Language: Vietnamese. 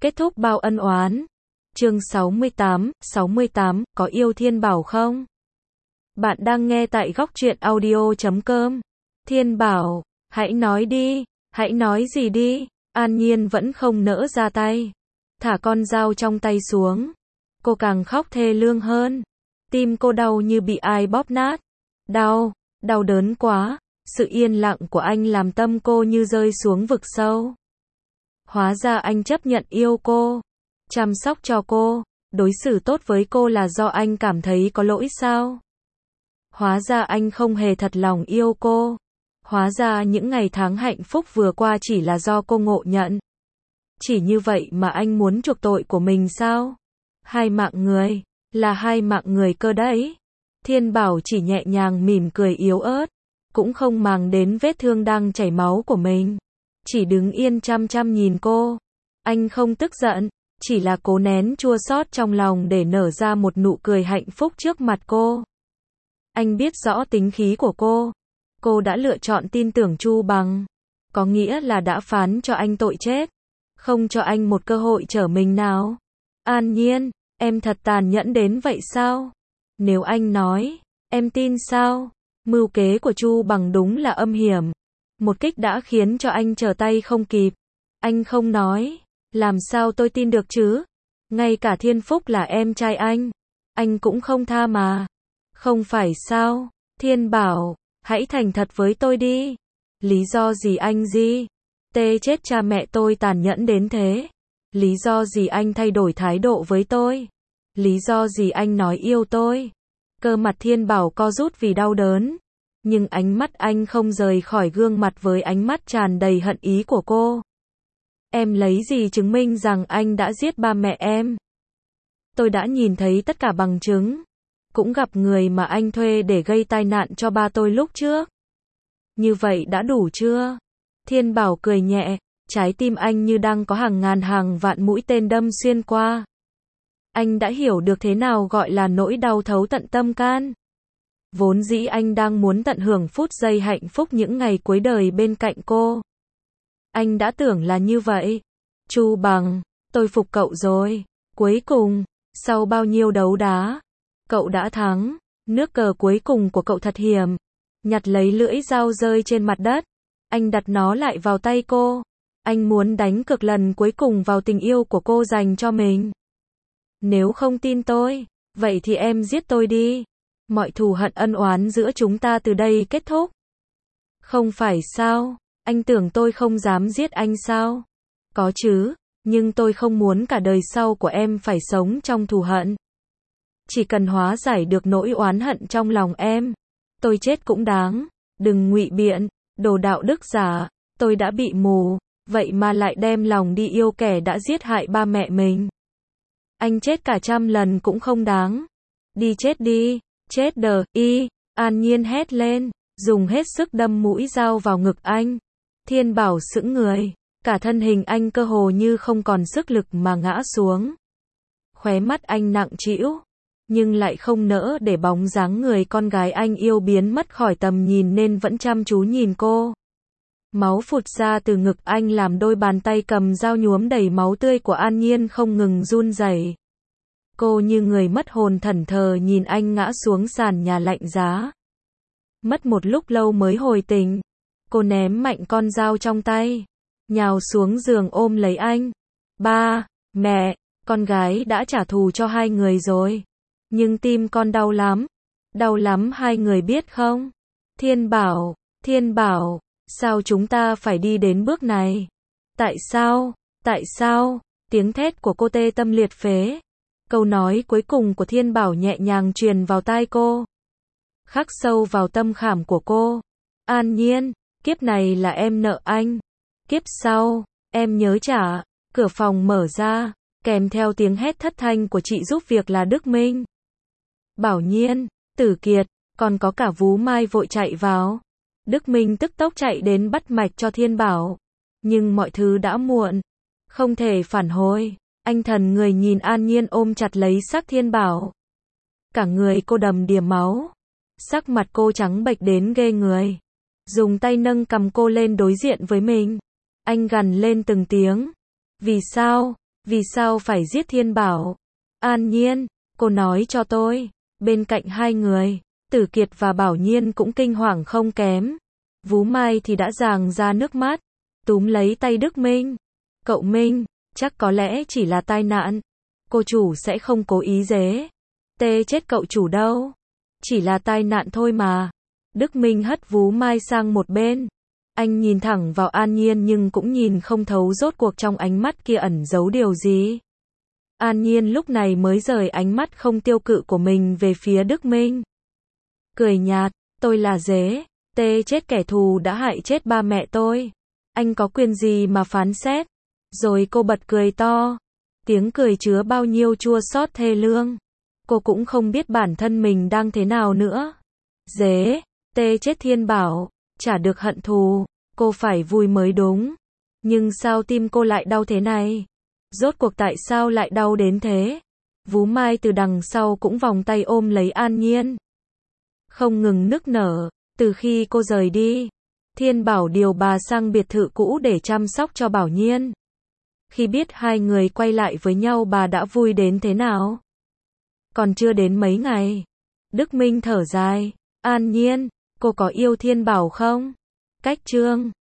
Kết thúc bao ân oán. Chương 68, có yêu Thiên Bảo không? Bạn đang nghe tại góc truyện audio.com. Thiên Bảo, hãy nói đi, hãy nói gì đi. An Nhiên vẫn không nỡ ra tay. Thả con dao trong tay xuống. Cô càng khóc thê lương hơn. Tim cô đau như bị ai bóp nát. Đau đớn quá. Sự yên lặng của anh làm tâm cô như rơi xuống vực sâu. Hóa ra anh chấp nhận yêu cô, chăm sóc cho cô, đối xử tốt với cô là do anh cảm thấy có lỗi sao? Hóa ra anh không hề thật lòng yêu cô. Hóa ra những ngày tháng hạnh phúc vừa qua chỉ là do cô ngộ nhận. Chỉ như vậy mà anh muốn chuộc tội của mình sao? 2 mạng người, là 2 mạng người cơ đấy. Thiên Bảo chỉ nhẹ nhàng mỉm cười yếu ớt, cũng không màng đến vết thương đang chảy máu của mình. Chỉ đứng yên chăm chăm nhìn cô. Anh không tức giận, chỉ là cố nén chua xót trong lòng để nở ra một nụ cười hạnh phúc trước mặt cô. Anh biết rõ tính khí của cô. Cô đã lựa chọn tin tưởng Chu Bằng. Có nghĩa là đã phán cho anh tội chết. Không cho anh một cơ hội trở mình nào. An Nhiên, em thật tàn nhẫn đến vậy sao? Nếu anh nói, em tin sao? Mưu kế của Chu Bằng đúng là âm hiểm. Một kích đã khiến cho anh trở tay không kịp. Anh không nói, làm sao tôi tin được chứ? Ngay cả Thiên Phúc là em trai anh cũng không tha mà. Không phải sao? Thiên Bảo, hãy thành thật với tôi đi. Lý do gì anh gì? Tê chết cha mẹ tôi tàn nhẫn đến thế. Lý do gì anh thay đổi thái độ với tôi? Lý do gì anh nói yêu tôi? Cơ mặt Thiên Bảo co rút vì đau đớn. Nhưng ánh mắt anh không rời khỏi gương mặt với ánh mắt tràn đầy hận ý của cô. Em lấy gì chứng minh rằng anh đã giết ba mẹ em? Tôi đã nhìn thấy tất cả bằng chứng. Cũng gặp người mà anh thuê để gây tai nạn cho ba tôi lúc trước. Như vậy đã đủ chưa? Thiên Bảo cười nhẹ, trái tim anh như đang có hàng ngàn hàng vạn mũi tên đâm xuyên qua. Anh đã hiểu được thế nào gọi là nỗi đau thấu tận tâm can. Vốn dĩ anh đang muốn tận hưởng phút giây hạnh phúc những ngày cuối đời bên cạnh cô. Anh đã tưởng là như vậy. Chu Bằng, tôi phục cậu rồi. Cuối cùng, sau bao nhiêu đấu đá, cậu đã thắng. Nước cờ cuối cùng của cậu thật hiểm. Nhặt lấy lưỡi dao rơi trên mặt đất. Anh đặt nó lại vào tay cô. Anh muốn đánh cược lần cuối cùng vào tình yêu của cô dành cho mình. Nếu không tin tôi, vậy thì em giết tôi đi. Mọi thù hận ân oán giữa chúng ta từ đây kết thúc. Không phải sao? Anh tưởng tôi không dám giết anh sao? Có chứ, nhưng tôi không muốn cả đời sau của em phải sống trong thù hận. Chỉ cần hóa giải được nỗi oán hận trong lòng em, tôi chết cũng đáng. Đừng ngụy biện, đồ đạo đức giả, tôi đã bị mù, vậy mà lại đem lòng đi yêu kẻ đã giết hại ba mẹ mình. Anh chết cả 100 lần cũng không đáng. Đi chết đi. Chết An Nhiên hét lên, dùng hết sức đâm mũi dao vào ngực anh. Thiên Bảo sững người, cả thân hình anh cơ hồ như không còn sức lực mà ngã xuống. Khóe mắt anh nặng trĩu, nhưng lại không nỡ để bóng dáng người con gái anh yêu biến mất khỏi tầm nhìn nên vẫn chăm chú nhìn cô. Máu phụt ra từ ngực anh làm đôi bàn tay cầm dao nhuốm đầy máu tươi của An Nhiên không ngừng run rẩy. Cô như người mất hồn thẫn thờ nhìn anh ngã xuống sàn nhà lạnh giá. Mất một lúc lâu mới hồi tỉnh. Cô ném mạnh con dao trong tay, nhào xuống giường ôm lấy anh. Ba, mẹ, con gái đã trả thù cho 2 người rồi. Nhưng tim con đau lắm 2 người biết không? Thiên Bảo, sao chúng ta phải đi đến bước này? Tại sao? Tiếng thét của cô tê tâm liệt phế. Câu nói cuối cùng của Thiên Bảo nhẹ nhàng truyền vào tai cô, khắc sâu vào tâm khảm của cô. An Nhiên, kiếp này là em nợ anh. Kiếp sau, em nhớ trả. Cửa phòng mở ra, kèm theo tiếng hét thất thanh của chị giúp việc là Đức Minh. Bảo Nhiên, Tử Kiệt, còn có cả Vú Mai vội chạy vào. Đức Minh tức tốc chạy đến bắt mạch cho Thiên Bảo. Nhưng mọi thứ đã muộn. Không thể phản hồi. Anh thần người nhìn An Nhiên ôm chặt lấy xác Thiên Bảo. Cả người cô đầm đìa máu. Sắc mặt cô trắng bệch đến ghê người. Dùng tay nâng cầm cô lên đối diện với mình. Anh gằn lên từng tiếng. Vì sao? Vì sao phải giết Thiên Bảo? An Nhiên, cô nói cho tôi. Bên cạnh hai người, Tử Kiệt và Bảo Nhiên cũng kinh hoàng không kém. Vú Mai thì đã ràng ra nước mắt, túm lấy tay Đức Minh. Cậu Minh, chắc có lẽ chỉ là tai nạn. Cô chủ sẽ không cố ý giết chết cậu chủ đâu. Chỉ là tai nạn thôi mà. Đức Minh hất Vú Mai sang một bên. Anh nhìn thẳng vào An Nhiên nhưng cũng nhìn không thấu rốt cuộc trong ánh mắt kia ẩn giấu điều gì. An Nhiên lúc này mới rời ánh mắt không tiêu cự của mình về phía Đức Minh. Cười nhạt, tôi là dế, chết kẻ thù đã hại chết ba mẹ tôi. Anh có quyền gì mà phán xét? Rồi cô bật cười to. Tiếng cười chứa bao nhiêu chua xót thê lương. Cô cũng không biết bản thân mình đang thế nào nữa. Dế, chết Thiên Bảo, chả được hận thù, cô phải vui mới đúng. Nhưng sao tim cô lại đau thế này? Rốt cuộc tại sao lại đau đến thế? Vú Mai từ đằng sau cũng vòng tay ôm lấy An Nhiên. Không ngừng nức nở, từ khi cô rời đi, Thiên Bảo điều bà sang biệt thự cũ để chăm sóc cho Bảo Nhiên. Khi biết hai người quay lại với nhau bà đã vui đến thế nào? Còn chưa đến mấy ngày, Đức Minh thở dài, An Nhiên, cô có yêu Thiên Bảo không? Cách chương